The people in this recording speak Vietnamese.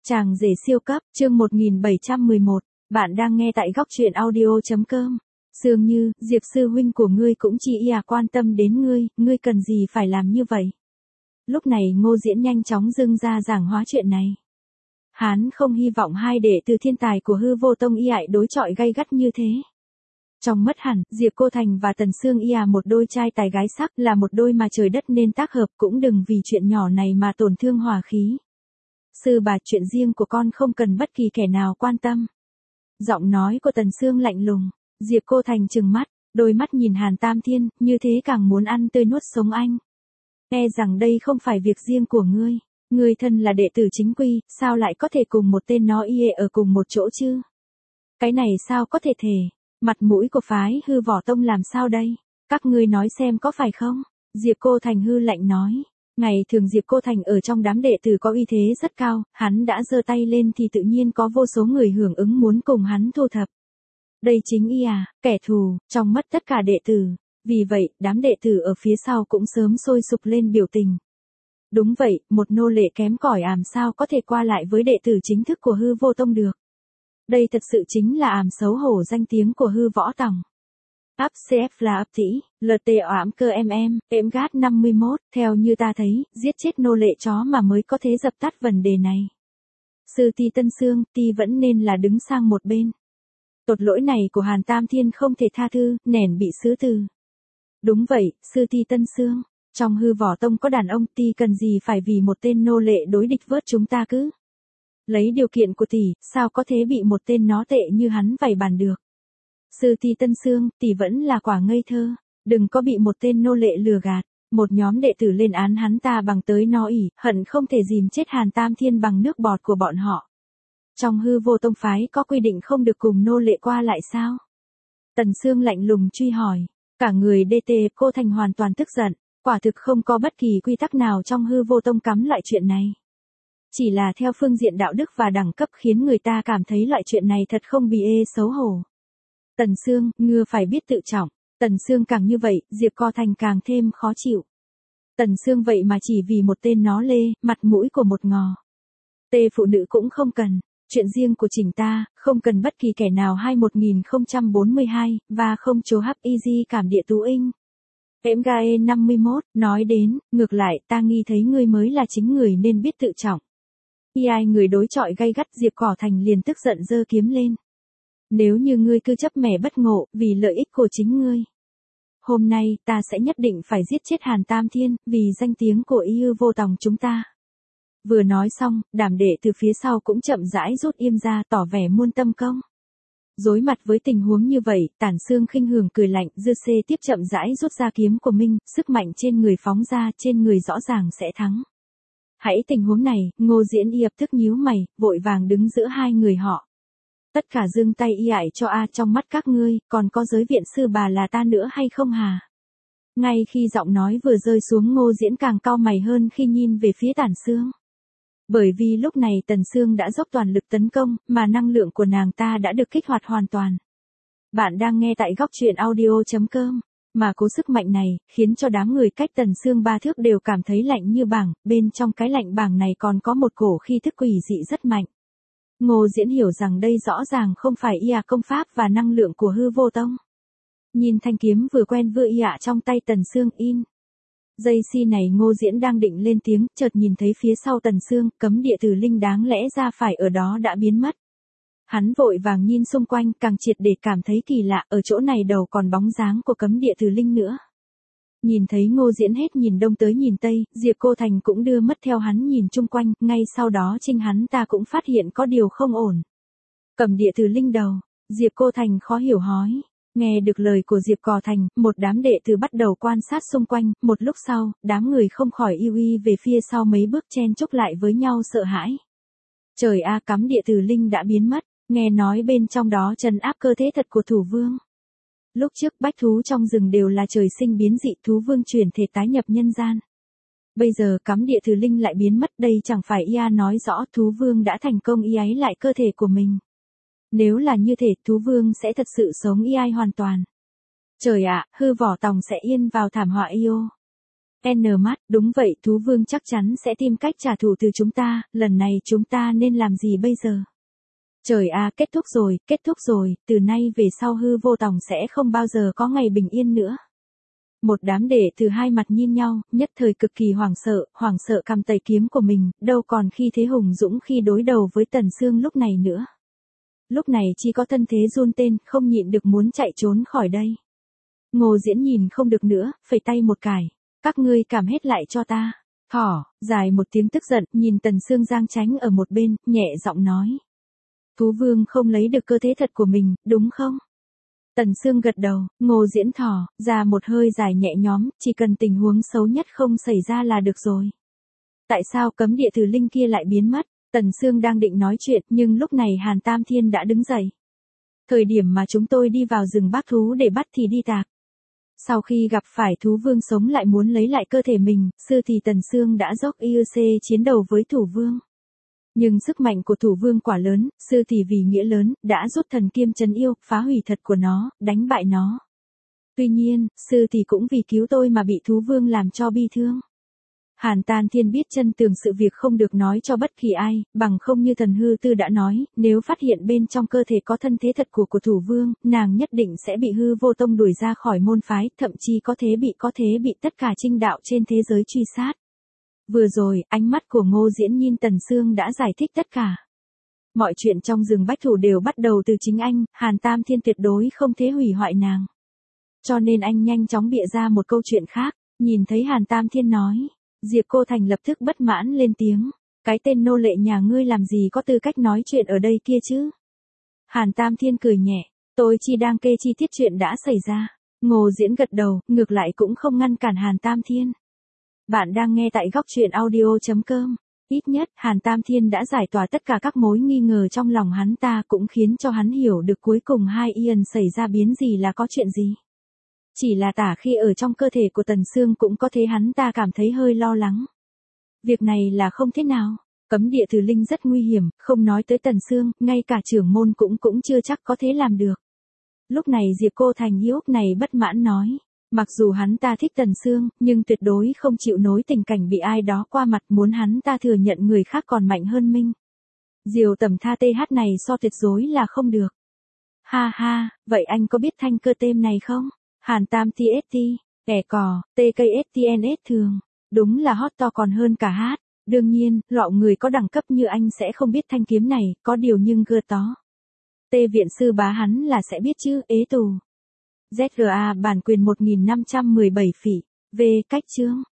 Chàng rể siêu cấp, chương 1711, bạn đang nghe tại góc truyện audio.com. Dường như, Diệp sư huynh của ngươi cũng chỉ quan tâm đến ngươi cần gì phải làm như vậy. Lúc này Ngô Diễn nhanh chóng dâng ra giảng hóa chuyện này. Hắn không hy vọng hai đệ tử thiên tài của Hư Vô Tông đối chọi gay gắt như thế. Trong mất hẳn, Diệp Cô Thành và Tần Sương một đôi trai tài gái sắc, là một đôi mà trời đất nên tác hợp, cũng đừng vì chuyện nhỏ này mà tổn thương hòa khí. Sư bà, chuyện riêng của con không cần bất kỳ kẻ nào quan tâm. Giọng nói của Tần Sương lạnh lùng. Diệp Cô Thành trừng mắt, đôi mắt nhìn Hàn Tam Thiên, như thế càng muốn ăn tươi nuốt sống anh. E rằng đây không phải việc riêng của ngươi. Ngươi thân là đệ tử chính quy, sao lại có thể cùng một tên nó ở cùng một chỗ chứ? Cái này sao có thể? Mặt mũi của phái Hư Võ Tông làm sao đây? Các ngươi nói xem có phải không? Diệp Cô Thành hư lạnh nói. Ngày thường Diệp Cô Thành ở trong đám đệ tử có uy thế rất cao, hắn đã giơ tay lên thì tự nhiên có vô số người hưởng ứng muốn cùng hắn thu thập. Đây chính kẻ thù, trong mắt tất cả đệ tử. Vì vậy, đám đệ tử ở phía sau cũng sớm sôi sục lên biểu tình. Đúng vậy, một nô lệ kém cỏi sao có thể qua lại với đệ tử chính thức của Hư Vô Tông được. Đây thật sự chính là xấu hổ danh tiếng của Hư Võ Tông. Áp CF là ấp tỉ, LT ảm cơ em gát 51, theo như ta thấy, giết chết nô lệ chó mà mới có thể dập tắt vấn đề này. Sư Ti Tân Sương, Ti vẫn nên là đứng sang một bên. Tội lỗi này của Hàn Tam Thiên không thể tha thứ, nẻn bị xứ từ. Đúng vậy, Sư Ti Tân Sương, trong Hư Võ Tông có đàn ông, Ti cần gì phải vì một tên nô lệ đối địch vớt chúng ta cứ. Lấy điều kiện của tỷ, sao có thể bị một tên nó tệ như hắn vảy bàn được. Sư Ti Tân Sương, tỷ vẫn là quả ngây thơ, đừng có bị một tên nô lệ lừa gạt. Một nhóm đệ tử lên án hắn ta bằng tới nó hận không thể dìm chết Hàn Tam Thiên bằng nước bọt của bọn họ. Trong Hư Vô Tông phái có quy định không được cùng nô lệ qua lại sao? Tần Sương lạnh lùng truy hỏi. Cả người DT Cô Thành hoàn toàn tức giận, quả thực không có bất kỳ quy tắc nào trong Hư Vô Tông cấm loại chuyện này. Chỉ là theo phương diện đạo đức và đẳng cấp khiến người ta cảm thấy loại chuyện này thật không bì xấu hổ. Tần Sương, ngươi phải biết tự trọng. Tần Sương càng như vậy, Diệp Co Thành càng thêm khó chịu. Tần Sương vậy mà chỉ vì một tên nó lê, mặt mũi của một ngò. Tê phụ nữ cũng không cần, chuyện riêng của chính ta, không cần bất kỳ kẻ nào. 1042, và không chố hấp easy cảm địa tú inh. Em Gae 51, nói đến, ngược lại, ta nghi thấy ngươi mới là chính người nên biết tự trọng. Người đối chọi gay gắt, Diệp Cỏ Thành liền tức giận giơ kiếm lên. Nếu như ngươi cứ chấp mẻ bất ngộ, vì lợi ích của chính ngươi. Hôm nay, ta sẽ nhất định phải giết chết Hàn Tam Thiên, vì danh tiếng của Hư Vô Tông chúng ta. Vừa nói xong, đàm đệ từ phía sau cũng chậm rãi rút im ra, tỏ vẻ muôn tâm công. Đối mặt với tình huống như vậy, Tản Sương khinh hưởng cười lạnh, dư xê tiếp chậm rãi rút ra kiếm của mình, sức mạnh trên người phóng ra, trên người rõ ràng sẽ thắng. Hãy tình huống này, Ngô Diễn lập tức nhíu mày, vội vàng đứng giữa hai người họ. Tất cả giương tay cho trong mắt các ngươi, còn có giới viện sư bà là ta nữa hay không hả? Ngay khi giọng nói vừa rơi xuống, Ngô Diễn càng cau mày hơn khi nhìn về phía Tản Sương. Bởi vì lúc này Tần Sương đã dốc toàn lực tấn công, mà năng lượng của nàng ta đã được kích hoạt hoàn toàn. Bạn đang nghe tại góc truyện audio.com, mà cố sức mạnh này, khiến cho đám người cách Tần Sương 3 thước đều cảm thấy lạnh như băng, bên trong cái lạnh băng này còn có một cổ khí thức quỷ dị rất mạnh. Ngô Diễn hiểu rằng đây rõ ràng không phải công pháp và năng lượng của Hư Vô Tông. Nhìn thanh kiếm vừa quen vừa trong tay Tần Sương Giây si này Ngô Diễn đang định lên tiếng, chợt nhìn thấy phía sau Tần Sương, cấm địa tử linh đáng lẽ ra phải ở đó đã biến mất. Hắn vội vàng nhìn xung quanh, càng triệt để cảm thấy kỳ lạ, ở chỗ này đâu còn bóng dáng của cấm địa tử linh nữa. Nhìn thấy Ngô Diễn hết nhìn đông tới nhìn tây, Diệp Cô Thành cũng đưa mắt theo hắn nhìn chung quanh, ngay sau đó chính hắn ta cũng phát hiện có điều không ổn. Cấm địa tử linh đâu? Diệp Cô Thành khó hiểu hỏi. Nghe được lời của Diệp Cò Thành, một đám đệ tử bắt đầu quan sát xung quanh, một lúc sau, đám người không khỏi về phía sau mấy bước chen chúc lại với nhau sợ hãi. Trời cấm địa tử linh đã biến mất, nghe nói bên trong đó trấn áp cơ thể thật của thủ vương. Lúc trước bách thú trong rừng đều là trời sinh biến dị, thú vương chuyển thể tái nhập nhân gian. Bây giờ cấm địa tử linh lại biến mất, đây chẳng phải nói rõ thú vương đã thành công ấy lại cơ thể của mình. Nếu là như thế, thú vương sẽ thật sự sống hoàn toàn. Trời Hư Võ Tông sẽ yên vào thảm họa N mắt, đúng vậy, thú vương chắc chắn sẽ tìm cách trả thù từ chúng ta, lần này chúng ta nên làm gì bây giờ? Trời à, kết thúc rồi, từ nay về sau hư vô tòng sẽ không bao giờ có ngày bình yên nữa. Một đám đệ từ hai mặt nhìn nhau, nhất thời cực kỳ hoảng sợ cầm tẩy kiếm của mình, đâu còn khi thế hùng dũng khi đối đầu với Tần Sương lúc này nữa. Lúc này chỉ có thân thế run tên, không nhịn được muốn chạy trốn khỏi đây. Ngô Diễn nhìn không được nữa, phẩy tay một cái. Các ngươi cảm hết lại cho ta. Thỏ, dài một tiếng tức giận, nhìn Tần Sương giang tránh ở một bên, nhẹ giọng nói. Thú vương không lấy được cơ thế thật của mình, đúng không? Tần Sương gật đầu, Ngô Diễn thỏ, ra một hơi dài nhẹ nhõm, chỉ cần tình huống xấu nhất không xảy ra là được rồi. Tại sao cấm địa tử linh kia lại biến mất? Tần Sương đang định nói chuyện, nhưng lúc này Hàn Tam Thiên đã đứng dậy. Thời điểm mà chúng tôi đi vào rừng bác thú để bắt thì đi tạc. Sau khi gặp phải thú vương sống lại muốn lấy lại cơ thể mình, sư thì Tần Sương đã dốc IUC chiến đầu với thủ vương. Nhưng sức mạnh của thủ vương quả lớn, sư thì vì nghĩa lớn, đã rút thần kiêm trấn yêu, phá hủy thật của nó, đánh bại nó. Tuy nhiên, sư thì cũng vì cứu tôi mà bị thú vương làm cho bi thương. Hàn Tam Thiên biết chân tường sự việc không được nói cho bất kỳ ai, bằng không như thần hư tư đã nói, nếu phát hiện bên trong cơ thể có thân thế thật của thủ vương, nàng nhất định sẽ bị hư vô tông đuổi ra khỏi môn phái, thậm chí có thể bị tất cả trinh đạo trên thế giới truy sát. Vừa rồi, ánh mắt của Ngô Diễn nhìn Tần Sương đã giải thích tất cả. Mọi chuyện trong rừng bách thủ đều bắt đầu từ chính anh, Hàn Tam Thiên tuyệt đối không thể hủy hoại nàng. Cho nên anh nhanh chóng bịa ra một câu chuyện khác, nhìn thấy Hàn Tam Thiên nói. Diệp Cô Thành lập tức bất mãn lên tiếng. Cái tên nô lệ nhà ngươi làm gì có tư cách nói chuyện ở đây kia chứ? Hàn Tam Thiên cười nhẹ. Tôi chỉ đang kê chi tiết chuyện đã xảy ra. Ngô Diễn gật đầu, ngược lại cũng không ngăn cản Hàn Tam Thiên. Bạn đang nghe tại góc truyện audio.com. Ít nhất, Hàn Tam Thiên đã giải tỏa tất cả các mối nghi ngờ trong lòng hắn ta, cũng khiến cho hắn hiểu được cuối cùng hai Ian xảy ra biến gì là có chuyện gì. Chỉ là tả khi ở trong cơ thể của Tần Sương cũng có thể hắn ta cảm thấy hơi lo lắng. Việc này là không thế nào. Cấm địa tử linh rất nguy hiểm, không nói tới Tần Sương, ngay cả trưởng môn cũng chưa chắc có thể làm được. Lúc này Diệp Cô Thành Hiếu này bất mãn nói. Mặc dù hắn ta thích Tần Sương, nhưng tuyệt đối không chịu nối tình cảnh bị ai đó qua mặt, muốn hắn ta thừa nhận người khác còn mạnh hơn mình. Diều tầm tha TH này so tuyệt đối là không được. Ha ha, vậy anh có biết thanh cơ tem này không? Hàn Tam TST, kẻ cò, TKSTNS thường. Đúng là hot to còn hơn cả hát. Đương nhiên, lọ người có đẳng cấp như anh sẽ không biết thanh kiếm này, có điều nhưng gơ tó. Viện sư bá hắn là sẽ biết chứ, ế tù. ZGA bản quyền 1517 phỉ. V cách chương.